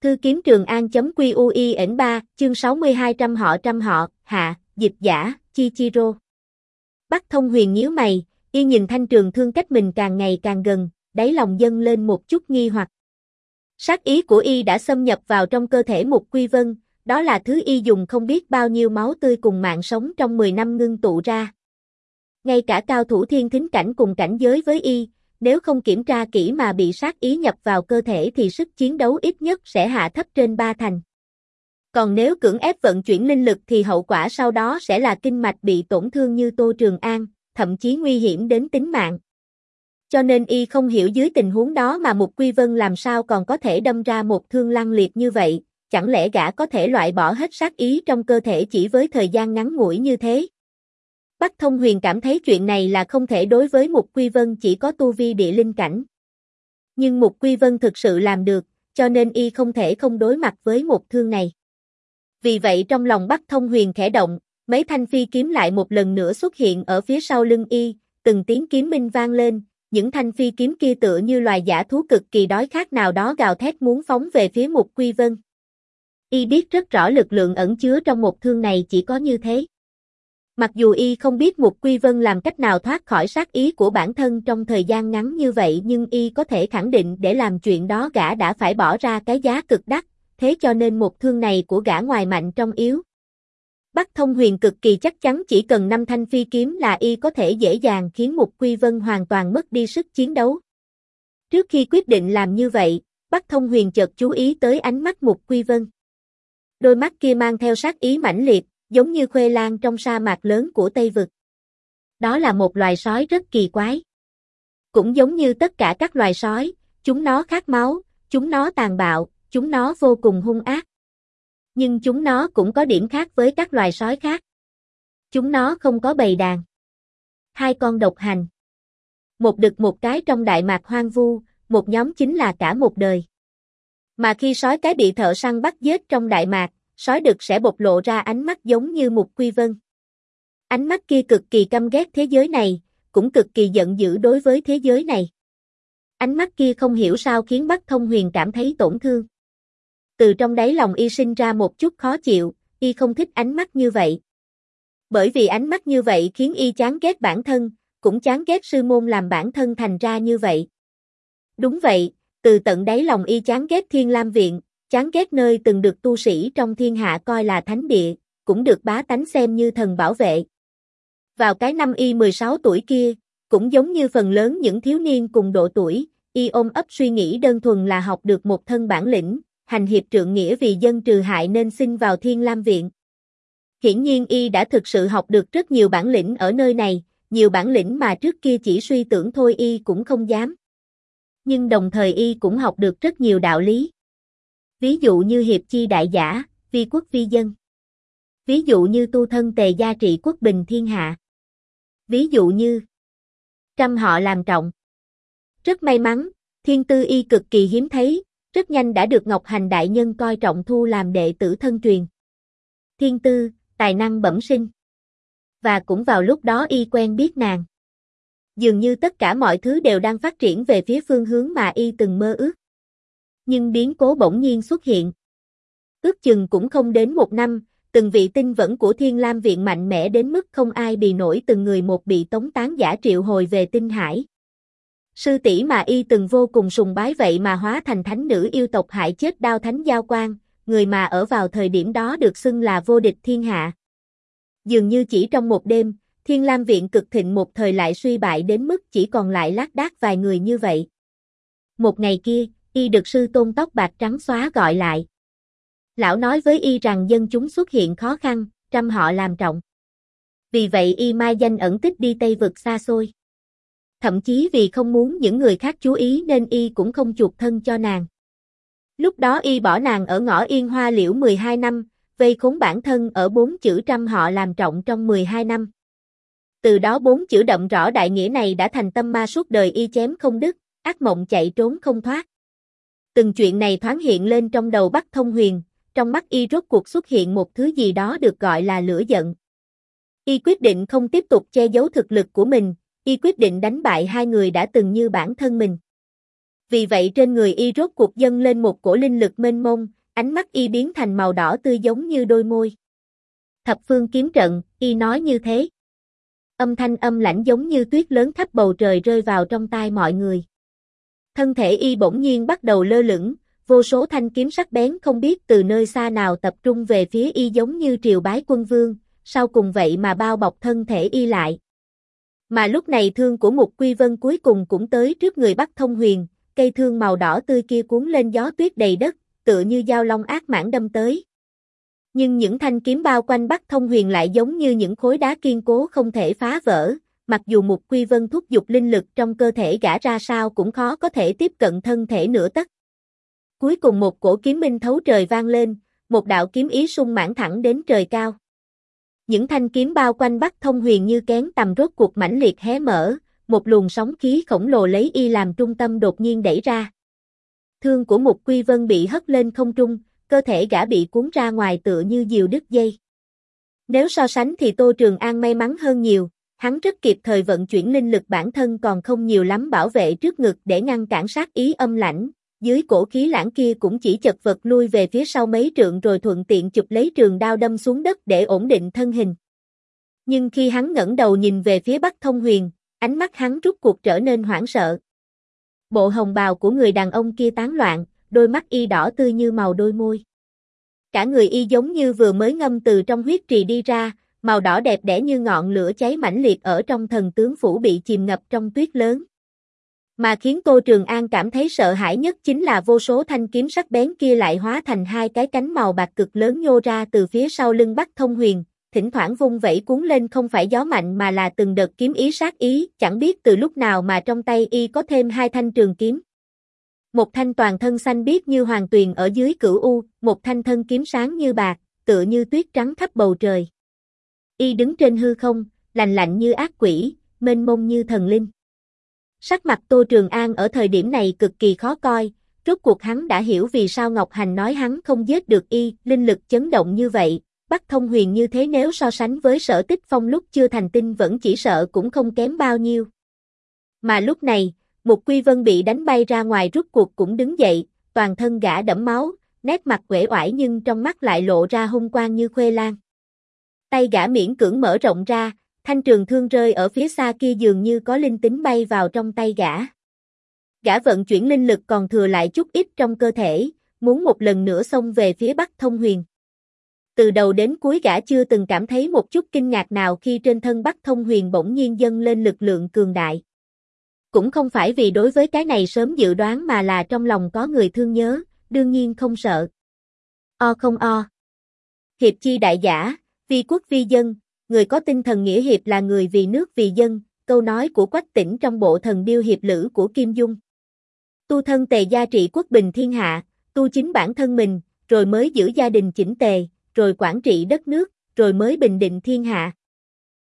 Thư kiếm Trường An.quy.ui.3, chương 62 trăm họ, hạ, dịch giả, Chichiro. Bắc Thông Huyền nhíu mày, y nhìn thanh trường thương cách mình càng ngày càng gần, đáy lòng dâng lên một chút nghi hoặc. Sát ý của y đã xâm nhập vào trong cơ thể Mục Quy Vân, đó là thứ y dùng không biết bao nhiêu máu tươi cùng mạng sống trong 10 năm ngưng tụ ra. Ngay cả cao thủ thiên thính cảnh cùng cảnh giới với y, nếu không kiểm tra kỹ mà bị sát ý nhập vào cơ thể thì sức chiến đấu ít nhất sẽ hạ thấp trên 3 thành. Còn nếu cưỡng ép vận chuyển linh lực thì hậu quả sau đó sẽ là kinh mạch bị tổn thương như Tô Trường An, thậm chí nguy hiểm đến tính mạng. Cho nên y không hiểu dưới tình huống đó mà Mục Quy Vân làm sao còn có thể đâm ra một thương lăng liệt như vậy, chẳng lẽ gã có thể loại bỏ hết sát ý trong cơ thể chỉ với thời gian ngắn ngủi như thế? Bắc Thông Huyền cảm thấy chuyện này là không thể đối với Mục Quy Vân chỉ có tu vi địa linh cảnh. Nhưng Mục Quy Vân thực sự làm được, cho nên y không thể không đối mặt với một thương này. Vì vậy trong lòng Bắc Thông Huyền khẽ động, mấy thanh phi kiếm lại một lần nữa xuất hiện ở phía sau lưng y, từng tiếng kiếm minh vang lên, những thanh phi kiếm kia tựa như loài dã thú cực kỳ đói khát nào đó gào thét muốn phóng về phía Mục Quy Vân. Y biết rất rõ lực lượng ẩn chứa trong một thương này chỉ có như thế. Mặc dù y không biết Mục Quy Vân làm cách nào thoát khỏi sát ý của bản thân trong thời gian ngắn như vậy nhưng y có thể khẳng định để làm chuyện đó gã đã phải bỏ ra cái giá cực đắt, thế cho nên một thương này của gã ngoài mạnh trong yếu. Bắc Thông Huyền cực kỳ chắc chắn chỉ cần 5 thanh phi kiếm là y có thể dễ dàng khiến Mục Quy Vân hoàn toàn mất đi sức chiến đấu. Trước khi quyết định làm như vậy, Bắc Thông Huyền chợt chú ý tới ánh mắt Mục Quy Vân. Đôi mắt kia mang theo sát ý mãnh liệt, giống như khuê lan trong sa mạc lớn của Tây Vực. Đó là một loài sói rất kỳ quái. Cũng giống như tất cả các loài sói, chúng nó khát máu, chúng nó tàn bạo, chúng nó vô cùng hung ác. Nhưng chúng nó cũng có điểm khác với các loài sói khác. Chúng nó không có bầy đàn. 2 con độc hành. Một đực một cái trong đại mạc hoang vu, một nhóm chính là cả một đời. Mà khi sói cái bị thợ săn bắt giết trong đại mạc, sói đực sẽ bộc lộ ra ánh mắt giống như Mục Quy Vân. Ánh mắt kia cực kỳ căm ghét thế giới này, cũng cực kỳ giận dữ đối với thế giới này. Ánh mắt kia không hiểu sao khiến Bắc Thông Huyền cảm thấy tổn thương. Từ trong đáy lòng y sinh ra một chút khó chịu, y không thích ánh mắt như vậy. Bởi vì ánh mắt như vậy khiến y chán ghét bản thân, cũng chán ghét sư môn làm bản thân thành ra như vậy. Đúng vậy, từ tận đáy lòng y chán ghét Thiên Lam Viện, chán ghét nơi từng được tu sĩ trong thiên hạ coi là thánh địa, cũng được bá tánh xem như thần bảo vệ. Vào cái năm y 16 tuổi kia, cũng giống như phần lớn những thiếu niên cùng độ tuổi, y ôm ấp suy nghĩ đơn thuần là học được một thân bản lĩnh, hành hiệp trượng nghĩa vì dân trừ hại nên xin vào Thiên Lam Viện. Hiển nhiên y đã thực sự học được rất nhiều bản lĩnh ở nơi này, nhiều bản lĩnh mà trước kia chỉ suy tưởng thôi y cũng không dám. Nhưng đồng thời y cũng học được rất nhiều đạo lý. Ví dụ như hiệp chi đại giả, vi quốc vi dân. Ví dụ như tu thân tề gia trị quốc bình thiên hạ. Ví dụ như trăm họ làm trọng. Rất may mắn, thiên tư y cực kỳ hiếm thấy, rất nhanh đã được Ngọc Hành đại nhân coi trọng thu làm đệ tử thân truyền. Thiên tư, tài năng bẩm sinh. Và cũng vào lúc đó y quen biết nàng. Dường như tất cả mọi thứ đều đang phát triển về phía phương hướng mà y từng mơ ước. Nhưng biến cố bỗng nhiên xuất hiện. Ước chừng cũng không đến 1 năm, từng vị tinh vẫn của Thiên Lam Viện mạnh mẽ đến mức không ai bì nổi từng người một bị tống tán giả triệu hồi về tinh hải. Sư tỷ mà y từng vô cùng sùng bái vậy mà hóa thành thánh nữ yêu tộc hại chết Đao Thánh Giao Quang, người mà ở vào thời điểm đó được xưng là vô địch thiên hạ. Dường như chỉ trong một đêm, Thiên Lam Viện cực thịnh một thời lại suy bại đến mức chỉ còn lại lác đác vài người như vậy. Một ngày kia, y được sư tôn tóc bạc trắng xóa gọi lại. Lão nói với y rằng dân chúng xuất hiện khó khăn, trăm họ làm trọng. Vì vậy y mai danh ẩn tích đi Tây Vực xa xôi. Thậm chí vì không muốn những người khác chú ý nên y cũng không chuộc thân cho nàng. Lúc đó y bỏ nàng ở ngõ Yên Hoa Liễu 12 năm, vây khốn bản thân ở 4 chữ trăm họ làm trọng trong 12 năm. Từ đó 4 chữ đậm rõ đại nghĩa này đã thành tâm ma suốt đời y chém không đứt, ác mộng chạy trốn không thoát. Từng chuyện này thoáng hiện lên trong đầu Bắc Thông Huyền, trong mắt y rốt cuộc xuất hiện một thứ gì đó được gọi là lửa giận. Y quyết định không tiếp tục che giấu thực lực của mình, y quyết định đánh bại 2 người đã từng như bản thân mình. Vì vậy trên người y rốt cuộc dâng lên một cổ linh lực mênh mông, ánh mắt y biến thành màu đỏ tươi giống như đôi môi. Thập phương kiếm trận, y nói như thế. Âm thanh âm lãnh giống như tuyết lớn khắp bầu trời rơi vào trong tai mọi người. Thân thể y bỗng nhiên bắt đầu lơ lửng, vô số thanh kiếm sắc bén không biết từ nơi xa nào tập trung về phía y giống như triều bái quân vương, sau cùng vậy mà bao bọc thân thể y lại. Mà lúc này thương của Mục Quy Vân cuối cùng cũng tới trước người Bắc Thông Huyền, cây thương màu đỏ tươi kia cuốn lên gió tuyết đầy đất, tựa như dao long ác mãn đâm tới. Nhưng những thanh kiếm bao quanh Bắc Thông Huyền lại giống như những khối đá kiên cố không thể phá vỡ, mặc dù Mục Quy Vân thúc giục linh lực trong cơ thể gã ra sao cũng khó có thể tiếp cận thân thể nửa tấc. Cuối cùng một cổ kiếm minh thấu trời vang lên, một đạo kiếm ý sung mãn thẳng đến trời cao. Những thanh kiếm bao quanh Bắc Thông Huyền như kén tầm rốt cuộc mãnh liệt hé mở, một luồng sóng khí khổng lồ lấy y làm trung tâm đột nhiên đẩy ra. Thương của Mục Quy Vân bị hất lên không trung, cơ thể gã bị cuốn ra ngoài tựa như diều đứt dây. Nếu so sánh thì Tô Trường An may mắn hơn nhiều, hắn rất kịp thời vận chuyển linh lực bản thân còn không nhiều lắm bảo vệ trước ngực để ngăn cản sát ý âm lãnh, dưới cổ khí lãng kia cũng chỉ chật vật lui về phía sau mấy trượng rồi thuận tiện chụp lấy trường đao đâm xuống đất để ổn định thân hình. Nhưng khi hắn ngẩng đầu nhìn về phía Bắc Thông Huyền, ánh mắt hắn rút cuộc trở nên hoảng sợ. Bộ hồng bào của người đàn ông kia tán loạn, đôi mắt y đỏ tươi như màu đôi môi. Cả người y giống như vừa mới ngâm từ trong huyết trì đi ra, màu đỏ đẹp đẽ như ngọn lửa cháy mãnh liệt ở trong thần tướng phủ bị chìm ngập trong tuyết lớn. Mà khiến Tô Trường An cảm thấy sợ hãi nhất chính là vô số thanh kiếm sắc bén kia lại hóa thành hai cái cánh màu bạc cực lớn nhô ra từ phía sau lưng Bắc Thông Huyền, thỉnh thoảng vung vẩy cuốn lên không phải gió mạnh mà là từng đợt kiếm ý sát ý, chẳng biết từ lúc nào mà trong tay y có thêm hai thanh trường kiếm. Một thanh toàn thân xanh biếc như hoàng tuyền ở dưới cửu u, một thanh thân kiếm sáng như bạc, tựa như tuyết trắng khắp bầu trời. Y đứng trên hư không, lạnh lạnh như ác quỷ, mênh mông như thần linh. Sắc mặt Tô Trường An ở thời điểm này cực kỳ khó coi, rốt cuộc hắn đã hiểu vì sao Ngọc Hành nói hắn không giết được y, linh lực chấn động như vậy, Bắc Thông Huyền như thế nếu so sánh với Sở Tích Phong lúc chưa thành tinh vẫn chỉ sợ cũng không kém bao nhiêu. Mà lúc này, Mục Quy Vân bị đánh bay ra ngoài rút cuộc cũng đứng dậy, toàn thân gã đẫm máu, nét mặt uể oải nhưng trong mắt lại lộ ra hung quang như khuê lan. Tay gã miễn cưỡng mở rộng ra, thanh trường thương rơi ở phía xa kia dường như có linh tính bay vào trong tay gã. Gã vận chuyển linh lực còn thừa lại chút ít trong cơ thể, muốn một lần nữa xông về phía Bắc Thông Huyền. Từ đầu đến cuối gã chưa từng cảm thấy một chút kinh ngạc nào khi trên thân Bắc Thông Huyền bỗng nhiên dâng lên lực lượng cường đại. Cũng không phải vì đối với cái này sớm dự đoán mà là trong lòng có người thương nhớ, đương nhiên không sợ. O không o. Hiệp chi đại giả, vi quốc vi dân, người có tinh thần nghĩa hiệp là người vì nước vì dân, câu nói của Quách Tĩnh trong bộ Thần Điêu hiệp lữ của Kim Dung. Tu thân tề gia trị quốc bình thiên hạ, tu chính bản thân mình, rồi mới giữ gia đình chỉnh tề, rồi quản trị đất nước, rồi mới bình định thiên hạ.